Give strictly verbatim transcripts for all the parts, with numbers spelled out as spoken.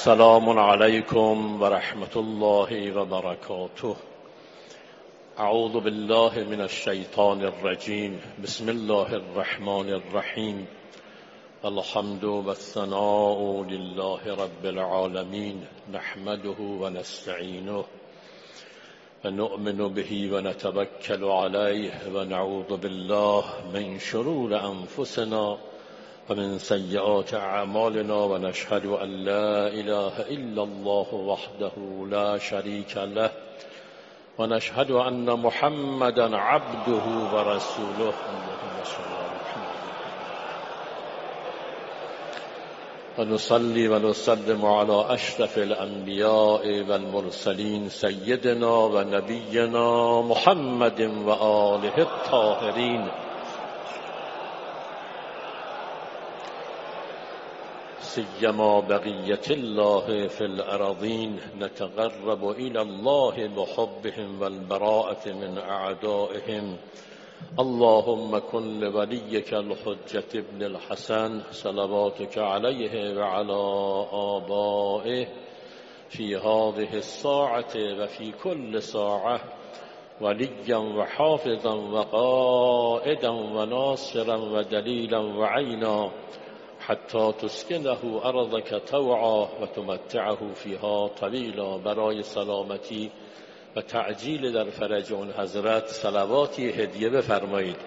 السلام عليكم ورحمة الله وبركاته. أعوذ بالله من الشيطان الرجيم. بسم الله الرحمن الرحيم. الحمد والثناء لله رب العالمين، نحمده ونستعينه ونؤمن به ونتوكل عليه ونعوذ بالله من شرور أنفسنا ومن سيئات أعمالنا ونشهد أن لا إله إلا الله وحده لا شريك له ونشهد أن محمدا عبده ورسوله. اللهم صل على محمد ونصلي ونسلم على أشرف الأنبياء والمرسلين سيدنا ونبينا محمد وآله الطاهرين، سيما بقية الله في الأراضين. نتقرب إلى الله بحبهم والبراءة من أعدائهم. اللهم كن لوليك الحجة ابن الحسن صلواتك عليه وعلى آبائه في هذه الساعة وفي كل ساعة وليا وحافظا وقائدا وناصرا ودليلا وعينا، حتی تسکنه ارضک طوعا و تمتعه فیها طویلا. برای سلامتی و تعجیل در فرج اون حضرت صلواتی هدیه بفرمایید.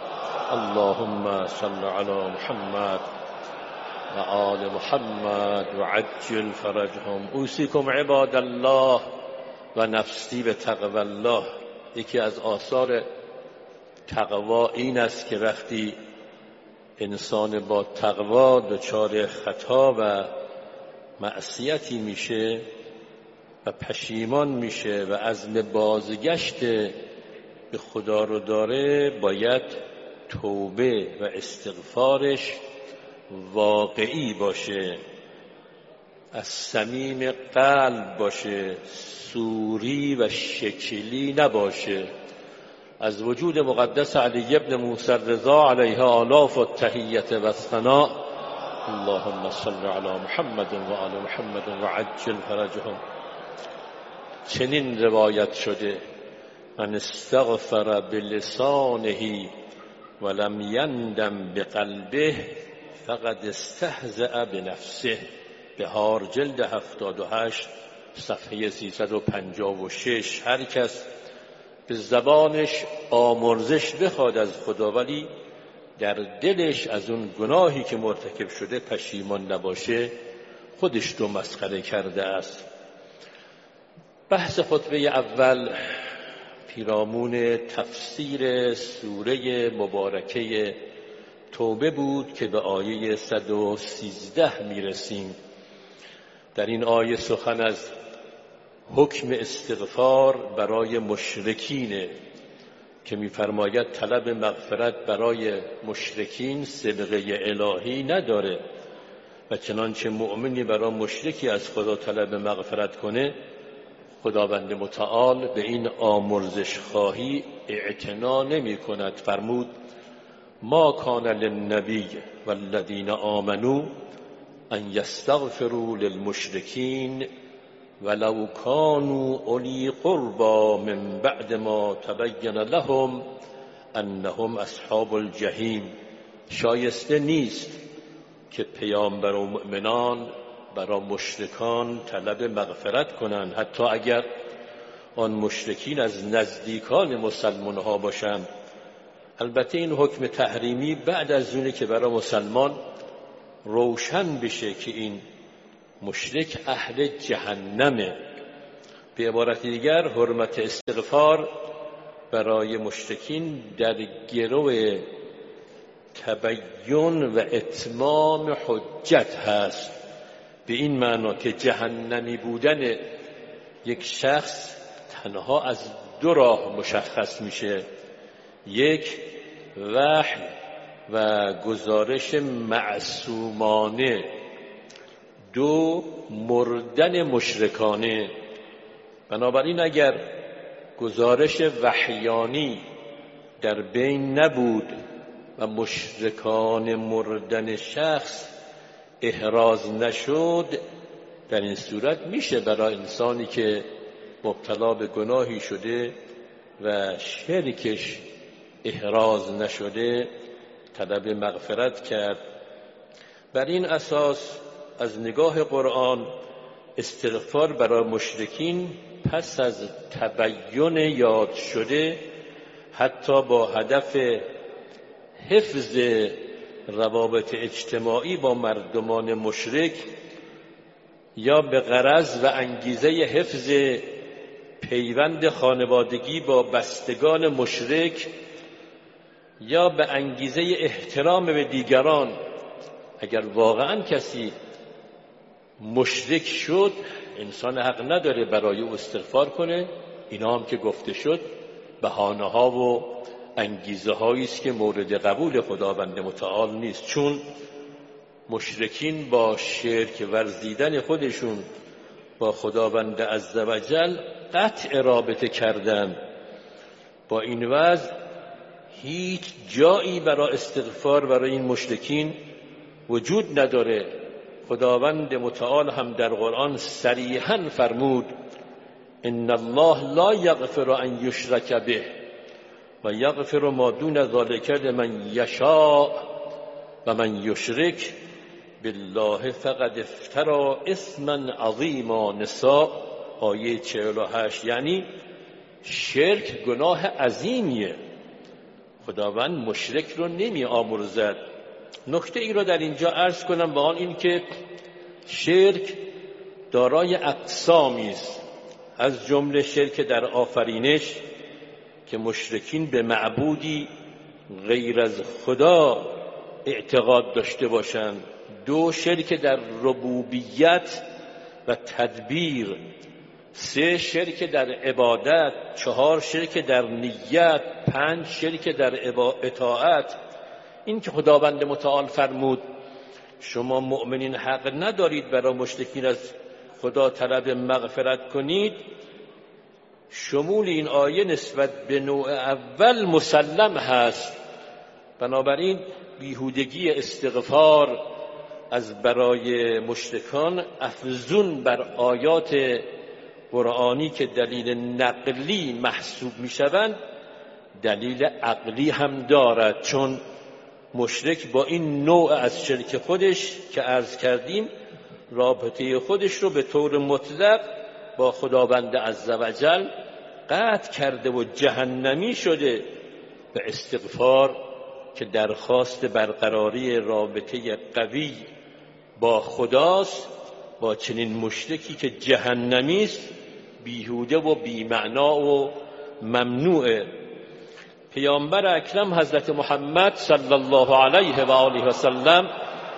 اللهم صل علی محمد و آل محمد و عجل فرجهم. اوصیکم عباد الله و نفسی به تقوی الله. یکی از آثار تقوا این است که وقتی انسان با تقوا دچار خطا و معصیتی میشه و پشیمان میشه و عزم بازگشت به خدا رو داره، باید توبه و استغفارش واقعی باشه، از صمیم قلب باشه، صوری و شکلی نباشه. از وجود مقدس علی ابن موسی الرضا علیه آلاف التحیت و الثناء. اللهم صل علی محمد و آل محمد و عجل فرجهم. چنین روایت شده: من استغفر بلسانه ولم یندم بقلبه فقد استهزأ بنفسه. بهار جلد هفتاد و هشت صفحه سیصد و پنجاه و شش. هر کس به زبانش آمرزش بخواد از خدا ولی در دلش از اون گناهی که مرتکب شده پشیمان نباشه، خودش رو مسخره کرده است. بحث خطبه اول پیرامون تفسیر سوره مبارکه توبه بود که به آیه صد و سیزده میرسیم. در این آیه سخن از حکم استغفار برای مشرکینه که می‌فرماید طلب مغفرت برای مشرکین سابقه الهی نداره و چنانچه مؤمنی برای مشرکی از خدا طلب مغفرت کنه، خداوند متعال به این آمرزش خواهی اعتنا نمی کند. فرمود: ما کان للنبی والذین آمنوا ان یستغفروا للمشرکین ولو كانوا اولی قربا من بعد ما تبین لهم انهم اصحاب الجحیم. شایسته نیست که پیامبر و مؤمنان برای مشرکان طلب مغفرت کنند، حتی اگر آن مشرکین از نزدیکان مسلمان ها باشند. البته این حکم تحریمی بعد از اونه که برای مسلمان روشن بشه که این مشرک اهل جهنمه. به عبارت دیگر حرمت استغفار برای مشرکین در گرو تبیین و اتمام حجت هست، به این معنا که جهنمی بودن یک شخص تنها از دو راه مشخص میشه: یک، وحی و گزارش معصومانه; دو، مردن مشرکانه. بنابراین اگر گزارش وحیانی در بین نبود و مشرکان مردن شخص احراز نشد، در این صورت میشه برای انسانی که مبتلا به گناهی شده و شرکش احراز نشده طلب مغفرت کرد. بر این اساس از نگاه قرآن استغفار برای مشرکین پس از تبیین یاد شده، حتی با هدف حفظ روابط اجتماعی با مردمان مشرک یا به غرض و انگیزه حفظ پیوند خانوادگی با بستگان مشرک یا به انگیزه احترام به دیگران، اگر واقعا کسی مشرک شد انسان حق نداره برای او استغفار کنه. اینا هم که گفته شد بهانه ها و انگیزه هایی است که مورد قبول خداوند متعال نیست، چون مشرکین با شرک ورزیدن خودشون با خداوند عزوجل قطع رابطه کردن. با این وضع هیچ جایی برای استغفار برای این مشرکین وجود نداره. خداوند متعال هم در قرآن صریحاً فرمود ان الله لا یغفر ان یشرک به و یغفر ما دون ذلک لمن یشاء و من یشرک بالله فقد افترى اثما عظیما. نساء آیه چهل و هشت. یعنی شرک گناه عظیمیه، خداوند مشرک رو نمی آمرزد. نکته ای رو در اینجا عرض کنم با آن این که شرک دارای اقسامی است، از جمله شرک در آفرینش که مشرکین به معبودی غیر از خدا اعتقاد داشته باشند، دو شرک در ربوبیت و تدبیر، سه شرک در عبادت، چهار شرک در نیت، پنج شرک در اطاعت. این که خداوند متعال فرمود شما مؤمنین حق ندارید برای مشرکین از خدا طلب مغفرت کنید، شمول این آیه نسبت به نوع اول مسلم هست. بنابراین بیهودگی استغفار از برای مشرکان افزون بر آیات قرآنی که دلیل نقلی محسوب می شوند دلیل عقلی هم دارد، چون مشرک با این نوع از شرک خودش که عرض کردیم رابطه خودش رو به طور مطلق با خداوند عزوجل قطع کرده و جهنمی شده. و استغفار که درخواست برقراری رابطه قوی با خداست، با چنین مشرکی که جهنمی است بیهوده و بی‌معنا و ممنوعه. پیامبر اکرم حضرت محمد صلی الله علیه و آله و سلم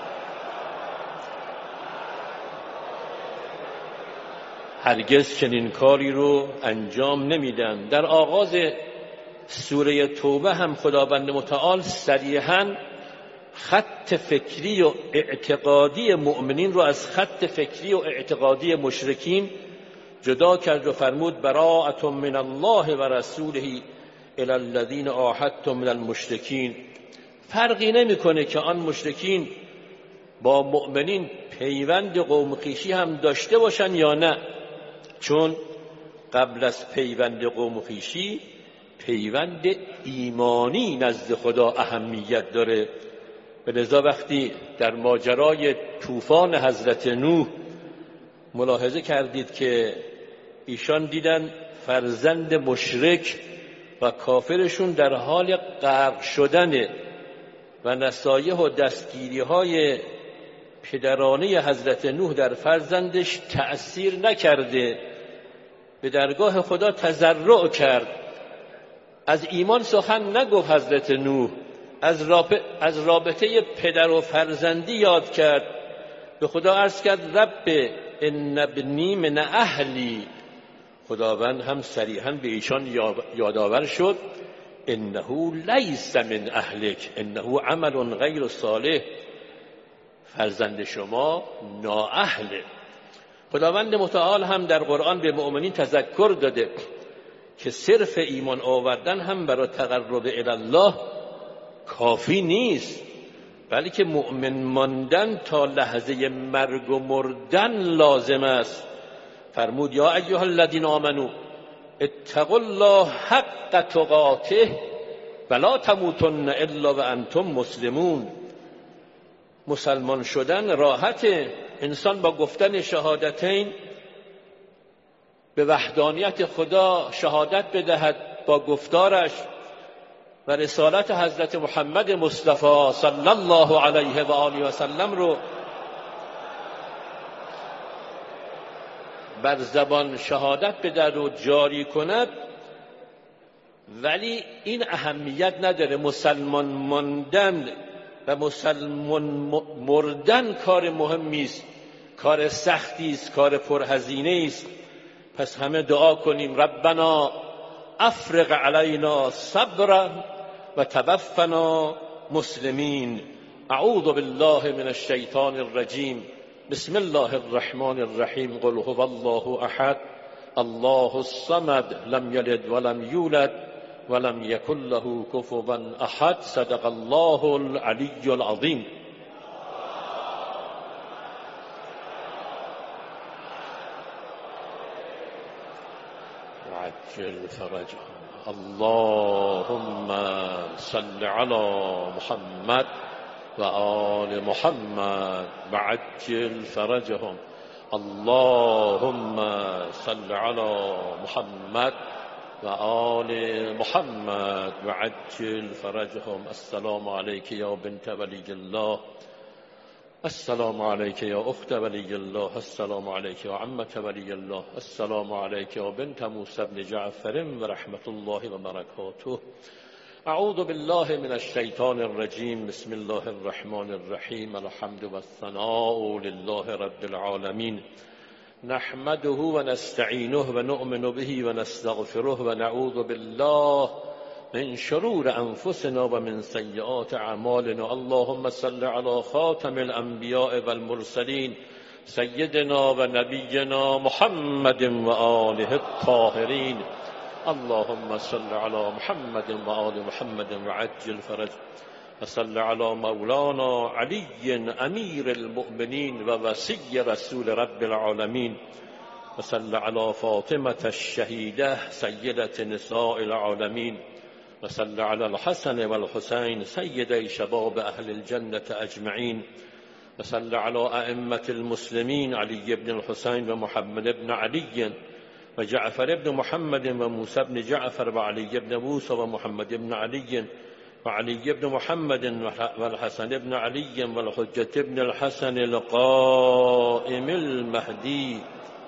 هرگز چنین کاری رو انجام نمیدن. در آغاز سوره توبه هم خداوند متعال صریحاً خط فکری و اعتقادی مؤمنین رو از خط فکری و اعتقادی مشرکین جدا کرد و فرمود براءة من الله و رسوله الی الذین عاهدتم من المشرکین. فرقی نمیکنه که آن مشرکین با مؤمنین پیوند قوم خویشی هم داشته باشن یا نه، چون قبل از پیوند قوم خویشی پیوند ایمانی نزد خدا اهمیت داره. لذا وقتی در ماجرای طوفان حضرت نوح ملاحظه کردید که ایشان دیدن فرزند مشرک و کافرشون در حال غرق شدنه و نصایح و دستگیری های پدرانه حضرت نوح در فرزندش تأثیر نکرده، به درگاه خدا تضرع کرد. از ایمان سخن نگفت حضرت نوح، از رابطه, از رابطه پدر و فرزندی یاد کرد. به خدا عرض کرد رب ان ابنی من اهلی. خداوند هم صریحاً به ایشان یادآور شد انه لیس من اهلک انه عمل غیر صالح، فرزند شما نااهله. خداوند متعال هم در قرآن به مؤمنین تذکر داده که صرف ایمان آوردن هم برای تقرب الی الله کافی نیست، بلکه مؤمن ماندن تا لحظه مرگ و مردن لازم است. فرمود یا ایها الذین آمنو اتقوا الله حق تقاته ولا تموتن الا وانتم مسلمون. مسلمان شدن راحته. انسان با گفتن شهادتین به وحدانیت خدا شهادت بدهد با گفتارش و رسالت حضرت محمد مصطفی صلی الله علیه و آله و سلم رو بر زبان شهادت بدهد و جاری کند، ولی این اهمیت نداره. مسلمان ماندن و مسلمان مردن کار مهمی است، کار سختی است، کار پرهزینه است. پس همه دعا کنیم ربنا افرغ علینا صبرا و توفنا مسلمین. اعوذ بالله من الشیطان الرجیم. بسم الله الرحمن الرحیم. قل هو الله احد الله الصمد لم یلد ولم یولد ولم یکن له کفوا احد. صدق الله العلی العظیم. عجل فرجهم. اللهم صل على محمد و آل محمد و عجل فرجهم. اللهم صل على محمد و آل محمد و عجل فرجهم. السلام علیک یا بنت ولی الله. السلام علیک یا اخت ولی الله. السلام علیک یا عمت ولی الله. السلام علیک یا بنت موسی بن جعفر و رحمت الله و برکاته. اعوذ بالله من الشیطان الرجیم. بسم الله الرحمن الرحیم. الحمد والثناء لله رب العالمین. نحمده و نستعینه و نؤمن به و نستغفره و نعوذ بالله من شرور انفسنا و من سیئات اعمالنا. اللهم صل علی خاتم الانبیاء والمرسلین سیدنا و نبینا محمد و آله الطاهرین. اللهم صل علی محمد و آل محمد و عجل فرج و صل علی مولانا علی امیر المؤمنین و وصی رسول رب العالمین و صل علی فاطمة الشهیده سیدة نساء العالمین و صل علی الحسن و الحسین سیدی شباب اهل الجنة اجمعین و صل علی ائمة المسلمین علی بن الحسین و محمد بن علی و جعفر بن محمد و موسی بن جعفر و علی بن موسی و محمد بن علی و علی بن محمد و الحسن بن علی و الحجة بن الحسن القائم المهدی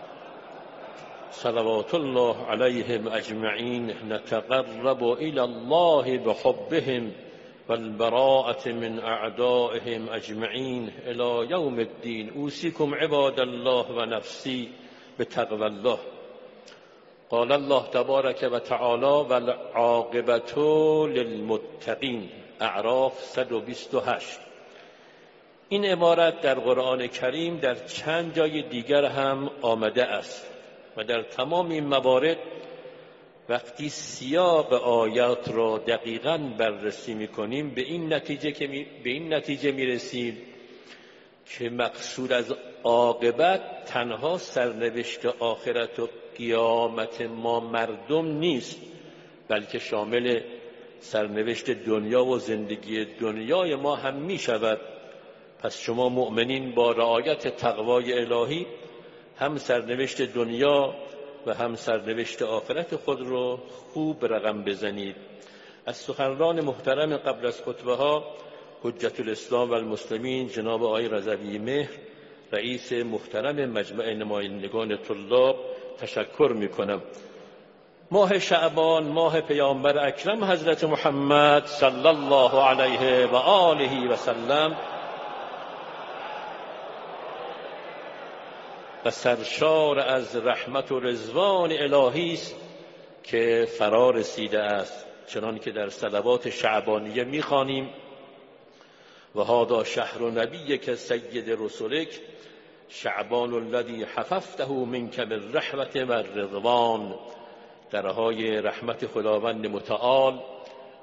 صلوات الله علیهم اجمعین. نتقرب الى الله بحبهم والبراءة من اعدائهم اجمعین الى یوم الدین. اوصیکم عباد الله و نفسی بتقوى الله. قال الله تبارک و تعالی والعاقبة للمتقین. اعراف صد و بیست و هشت. این عبارت در قرآن کریم در چند جای دیگر هم آمده است و در تمام این موارد وقتی سیاق آیات را دقیقاً بررسی می‌کنیم به این نتیجه که می به این نتیجه می‌رسیم که مقصود از عاقبت تنها سرنوشت آخرت و قیامت ما مردم نیست، بلکه شامل سرنوشت دنیا و زندگی دنیای ما هم می شود. پس شما مؤمنین با رعایت تقوای الهی هم سرنوشت دنیا و هم سرنوشت آخرت خود را خوب رقم بزنید. از سخنران محترم قبل از خطبه ها حجت الاسلام و المسلمین جناب آقای رضوی مهر رئیس محترم مجمع نمایندگان طلاب تشکر می کنم. ماه شعبان ماه پیامبر اکرم حضرت محمد صلی الله علیه و آله و سلم و سرشار از رحمت و رضوان الهی است که فرا رسیده است، چنان که در صلوات شعبانیه می‌خوانیم و هذا شهر نبیک سید رسولک شعبان الذی حففته منک بالرحمة والرضوان. درهای رحمت خداوند متعال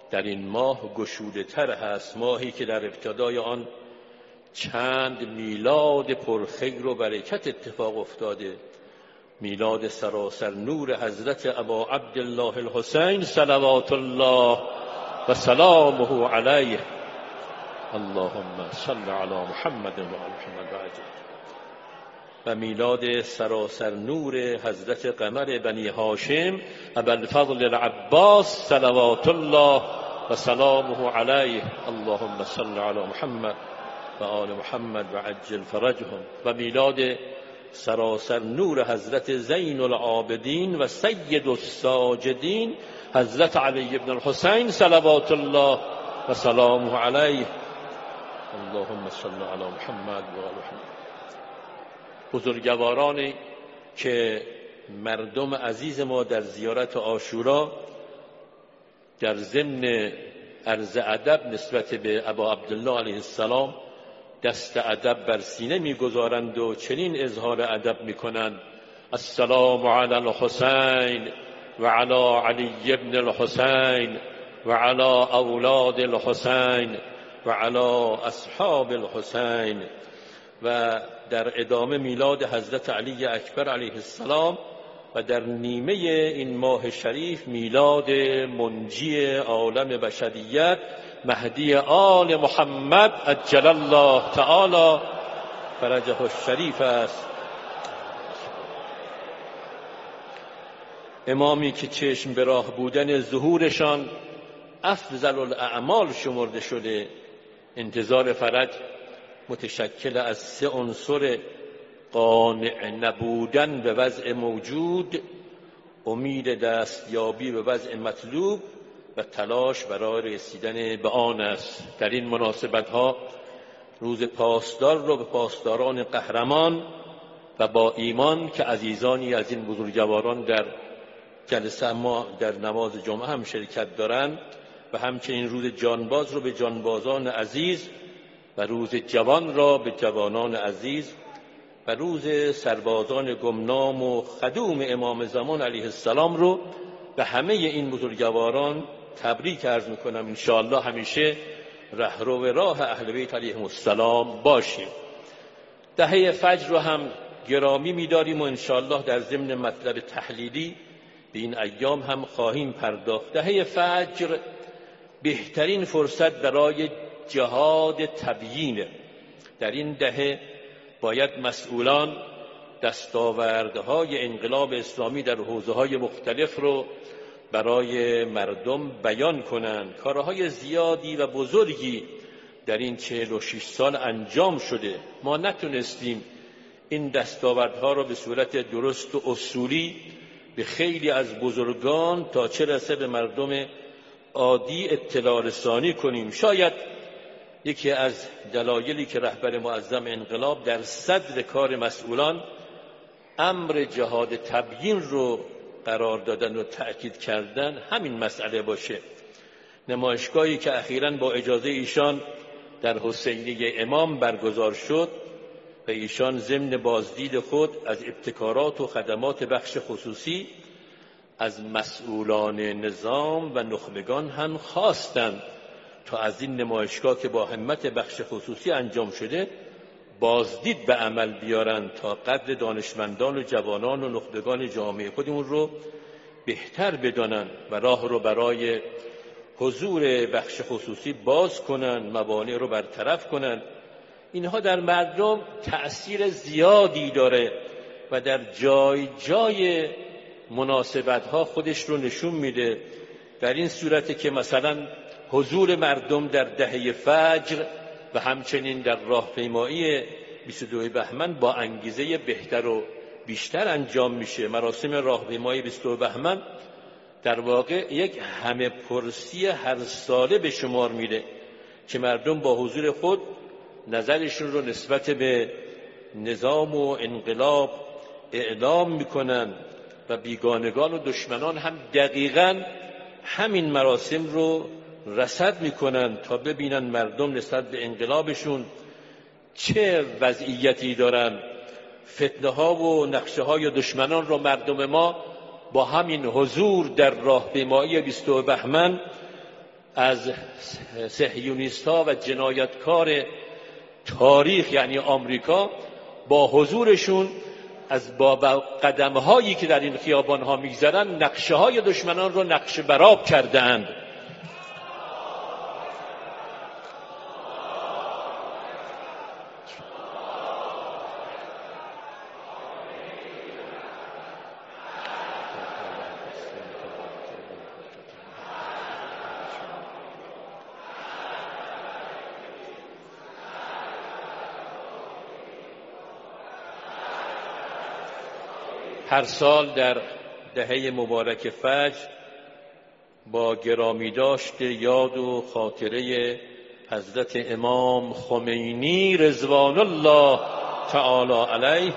در این ماه گشوده تر هست، ماهی که در ابتدای آن چند میلاد پرخیر و برکت اتفاق افتاده. میلاد سراسر نور حضرت ابا عبدالله الحسین صلوات الله و سلامه علیه. اللهم صل علی محمد و آل محمد و عجل. و میلاد سراسر نور حضرت قمر بنی هاشم ابوالفضل العباس صلوات الله و سلامه علیه. اللهم صل علی محمد و آل محمد و عجل فرجهم. و میلاد سراسر نور حضرت زین العابدین و سید الساجدین حضرت علی بن الحسین صلوات الله و سلامه علیه. اللهم صل علی محمد و آل محمد. بزرگوارانی که مردم عزیز ما در زیارت عاشورا در ضمن عرض ادب نسبت به ابا عبدالله علیه السلام دست ادب بر سینه میگذارند و چنین اظهار ادب میکنند: السلام علی الحسین و علی علی ابن الحسین و علی اولاد الحسین و علی اصحاب الحسین. و در ادامه میلاد حضرت علی اکبر علیه السلام و در نیمه این ماه شریف میلاد منجی عالم بشریت مهدی آل محمد عجل الله تعالی فرجه الشریف است. امامی که چشم به راه بودن ظهورشان افضل الاعمال شمرده شده، انتظار فرج متشکل از سه عنصر: قانع نبودن به وضع موجود، امید دستیابی به وضع مطلوب و تلاش برای رسیدن به آن است. در این مناسبت‌ها روز پاسدار رو به پاسداران قهرمان و با ایمان که عزیزانی از این بزرگواران در جلسه ما در نماز جمعه هم شرکت دارند و همچنین روز جانباز رو به جانبازان عزیز و روز جوان را به جوانان عزیز و روز سربازان گمنام و خدوم امام زمان علیه السلام رو به همه این بزرگواران تبریک عرض میکنم. انشاءالله همیشه رهرو راه اهل بیت علیهم السلام باشیم. دهه فجر رو هم گرامی می‌داریم و انشاءالله در ضمن مطلب تحلیلی به این ایام هم خواهیم پرداخت. دهه فجر بهترین فرصت برای جهاد تبیینه. در این دهه باید مسئولان دستاوردهای انقلاب اسلامی در حوزه‌های مختلف رو برای مردم بیان کنند. کارهای زیادی و بزرگی در این چهل و شش سال انجام شده. ما نتونستیم این دستاوردها رو به صورت درست و اصولی به خیلی از بزرگان تا چه رسه به مردم عادی اطلاع رسانی کنیم. شاید یکی از دلایلی که رهبر معظم انقلاب در صدر کار مسئولان امر جهاد تبیین رو قرار دادن و تأکید کردن همین مسئله باشه. نمایشگاهی که اخیراً با اجازه ایشان در حسینیه امام برگزار شد و ایشان ضمن بازدید خود از ابتکارات و خدمات بخش خصوصی از مسئولان نظام و نخبگان هم خواستند تا از این نمایشگاه که با همت بخش خصوصی انجام شده بازدید به عمل بیارن تا قدر دانشمندان و جوانان و نخبگان جامعه خودمون رو بهتر بدانن و راه رو برای حضور بخش خصوصی باز کنن، موانع رو برطرف کنن. اینها در مردم تأثیر زیادی داره و در جای جای مناسبت‌ها خودش رو نشون میده. در این صورت که مثلا حضور مردم در دهه فجر و همچنین در راهپیمایی بیست و دو بهمن با انگیزه بهتر و بیشتر انجام میشه. مراسم راهپیمایی بیست و دو بهمن در واقع یک همه پرسی هر ساله به شمار میره که مردم با حضور خود نظرشون رو نسبت به نظام و انقلاب اعلام میکنن و بیگانگان و دشمنان هم دقیقاً همین مراسم رو رصد میکنن تا ببینن مردم نسبت به انقلابشون چه وضعیتی دارن. فتنه ها و نقشه های دشمنان رو مردم ما با همین حضور در راهپیمایی بیست و دو بهمن از صهیونیست‌ها و جنایتکار تاریخ یعنی آمریکا با حضورشون از با قدم‌هایی که در این خیابان‌ها می‌گذرن نقشه‌های دشمنان رو نقش برآب کرده‌اند. هر سال در دهه مبارک فجر با گرامی داشت یاد و خاطره حضرت امام خمینی رضوان الله تعالی علیه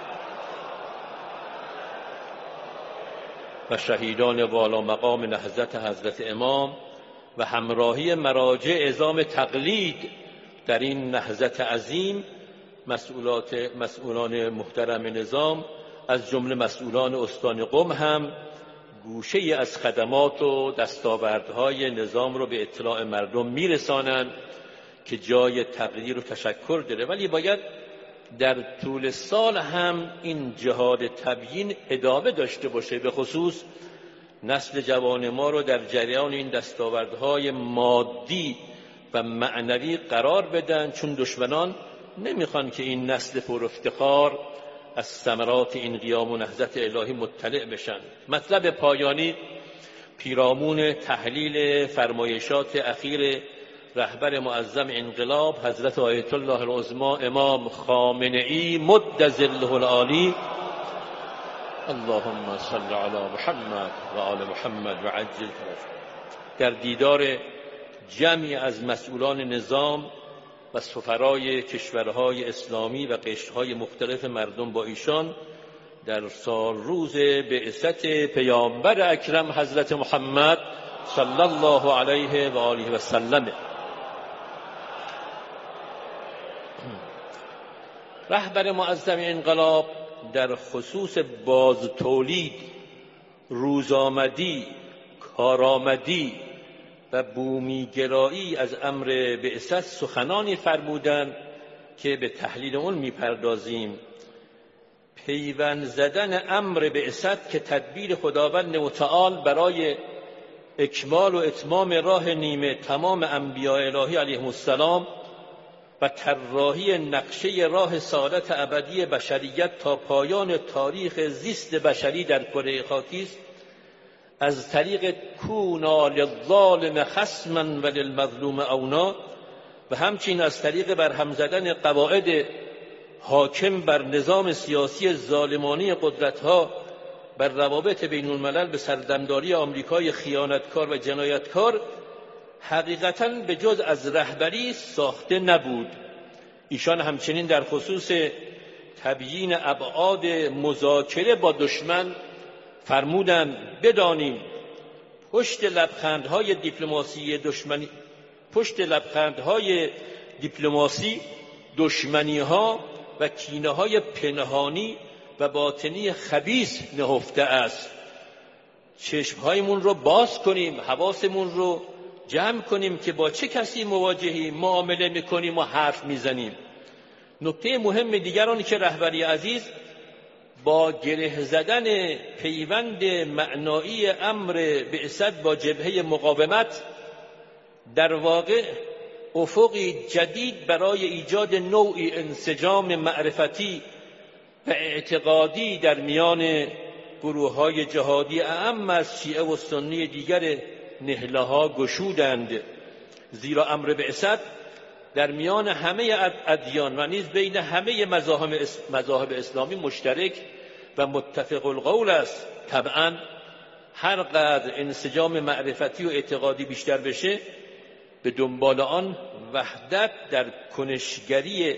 و شهیدان والا مقام نهضت حضرت امام و همراهی مراجع عظام تقلید در این نهضت عظیم مسئولات مسئولان محترم نظام از جمله مسئولان استان قم هم گوشه از خدمات و دستاوردهای نظام رو به اطلاع مردم میرسانند که جای تقدیر و تشکر داره، ولی باید در طول سال هم این جهاد تبیین ادامه داشته باشه، به خصوص نسل جوان ما رو در جریان این دستاوردهای مادی و معنوی قرار بدن، چون دشمنان نمیخوان که این نسل پر افتخار از ثمرات این قیام و نهضت الهی مطلع بشن. مطلب پایانی پیرامون تحلیل فرمایشات اخیر رهبر معظم انقلاب حضرت آیت الله العظما امام خامنه‌ای مد ظله العالی اللهم صل علی محمد و آل محمد و عجل فرجهم، در دیدار جمعی از مسئولان نظام و سفرای کشورهای اسلامی و قشرهای مختلف مردم با ایشان در سال روز بعثت پیامبر اکرم حضرت محمد صلی الله علیه و آله و سلم. رهبر معظم انقلاب در خصوص باز تولید، روزآمدی، کارآمدی و بومیگرایی از امر بعثت سخنانی فرمودند که به تحلیل اون میپردازیم. پیوند زدن امر بعثت که تدبیر خداوند متعال برای اکمال و اتمام راه نیمه تمام انبیاء الهی علیهم السلام و طراحی نقشه راه سعادت ابدی بشریت تا پایان تاریخ زیست بشری در کره خاکی است، از طریق کونا للظالم خصما و للمظلوم اونا و همچنین از طریق برهم زدن قواعد حاکم بر نظام سیاسی ظالمانه قدرت‌ها بر روابط بین الملل به سردمداری آمریکای خیانتکار و جنایتکار حقیقتاً به جز از رهبری ساخته نبود. ایشان همچنین در خصوص تبیین ابعاد مذاکره با دشمن فرمودند بدانیم پشت لبخندهای دیپلماسی دشمنی پشت لبخندهای دیپلماسی دشمنی‌ها و کینه‌های پنهانی و باطنی خبیث نهفته است. چشم‌هایمون رو باز کنیم، حواسمون رو جمع کنیم که با چه کسی مواجهیم، معامله می‌کنیم و حرف می‌زنیم. نکته مهم دیگر آنی که رهبری عزیز با گره زدن پیوند معنایی امر بعثت با جبهه مقاومت در واقع افقی جدید برای ایجاد نوعی انسجام معرفتی و اعتقادی در میان گروه‌های جهادی اعم از شیعه و سنی دیگر نهله‌ها گشودند، زیرا امر بعثت در میان همه ادیان و نیز بین همه مذاهب اسلامی مشترک و متفق القول است. طبعاً هر قدر انسجام معرفتی و اعتقادی بیشتر بشه، به دنبال آن وحدت در کنشگری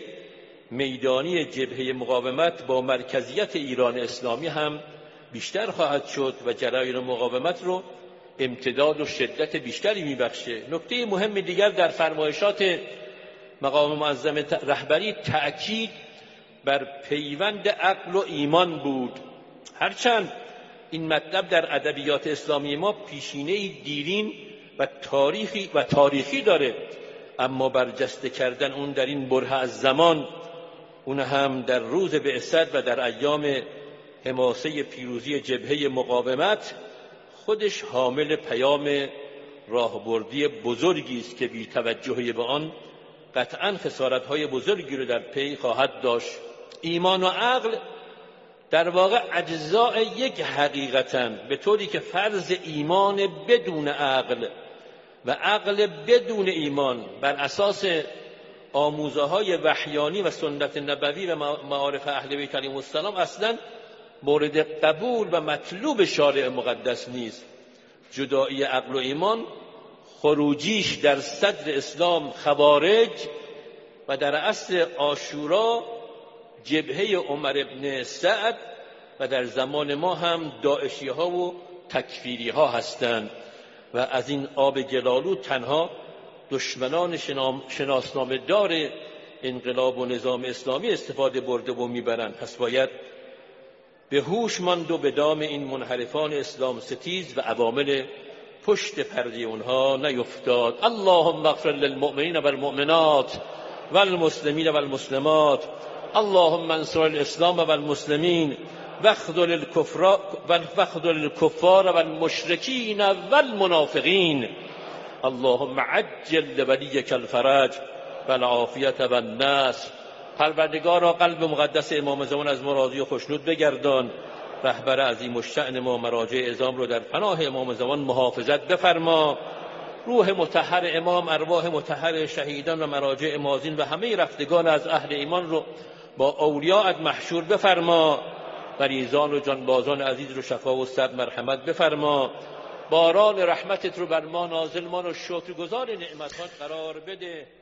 میدانی جبهه مقاومت با مرکزیت ایران اسلامی هم بیشتر خواهد شد و جریان مقاومت رو امتداد و شدت بیشتری میبخشه. نکته مهم دیگر در فرمایشات مقام معظم رهبری تأکید بر پیوند عقل و ایمان بود. هرچند این مطلب در ادبیات اسلامی ما پیشینه دیرین و تاریخی و تاریخی داره، اما برجسته کردن اون در این بره از زمان، اون هم در روز بعثت و در ایام حماسه پیروزی جبهه مقاومت، خودش حامل پیام راهبردی بزرگی است که بی توجهی به آن قطعاً خسارت‌های بزرگی رو در پی خواهد داشت. ایمان و عقل در واقع اجزاء یک حقیقتن، به طوری که فرض ایمان بدون عقل و عقل بدون ایمان بر اساس آموزه‌های وحیانی و سنت نبوی و معارف اهل بیت علیهم السلام اصلاً مورد قبول و مطلوب شارع مقدس نیست. جدایی عقل و ایمان خروجیش در صدر اسلام خوارج و در عصر عاشورا جبهه عمر ابن سعد و در زمان ما هم داعشی ها و تکفیری ها هستند و از این آب گلالود تنها دشمنان شناسنامه دار انقلاب و نظام اسلامی استفاده برده و میبرند. پس باید به هوش ماند و به دام این منحرفان اسلام ستیز و عوامل پشت پرده اونها نیفتاد. اللهم اغفر للمؤمنین والمؤمنات والمسلمین والمسلمات، اللهم انصر الاسلام والمسلمین واخذل الكفار واخذل الكفار والمشرکین والمنافقین، اللهم عجل لولیک الفرج والعافیة والنصر. پروردگارا قلب مقدس امام زمان از ما راضی و خوشنود بگردان، رهبر عظیم الشأن ما مراجع اعظام رو در پناه امام زمان محافظت بفرما، روح مطهر امام، ارواح مطهر شهیدان و مراجع ماضین و همه رفتگان از اهل ایمان رو با اولیاءت محشور بفرما، مریضان و جانبازان عزیز رو شفا و صد مرحمت بفرما، باران رحمتت رو بر ما نازل، ما رو شکرگزار نعمتات قرار بده.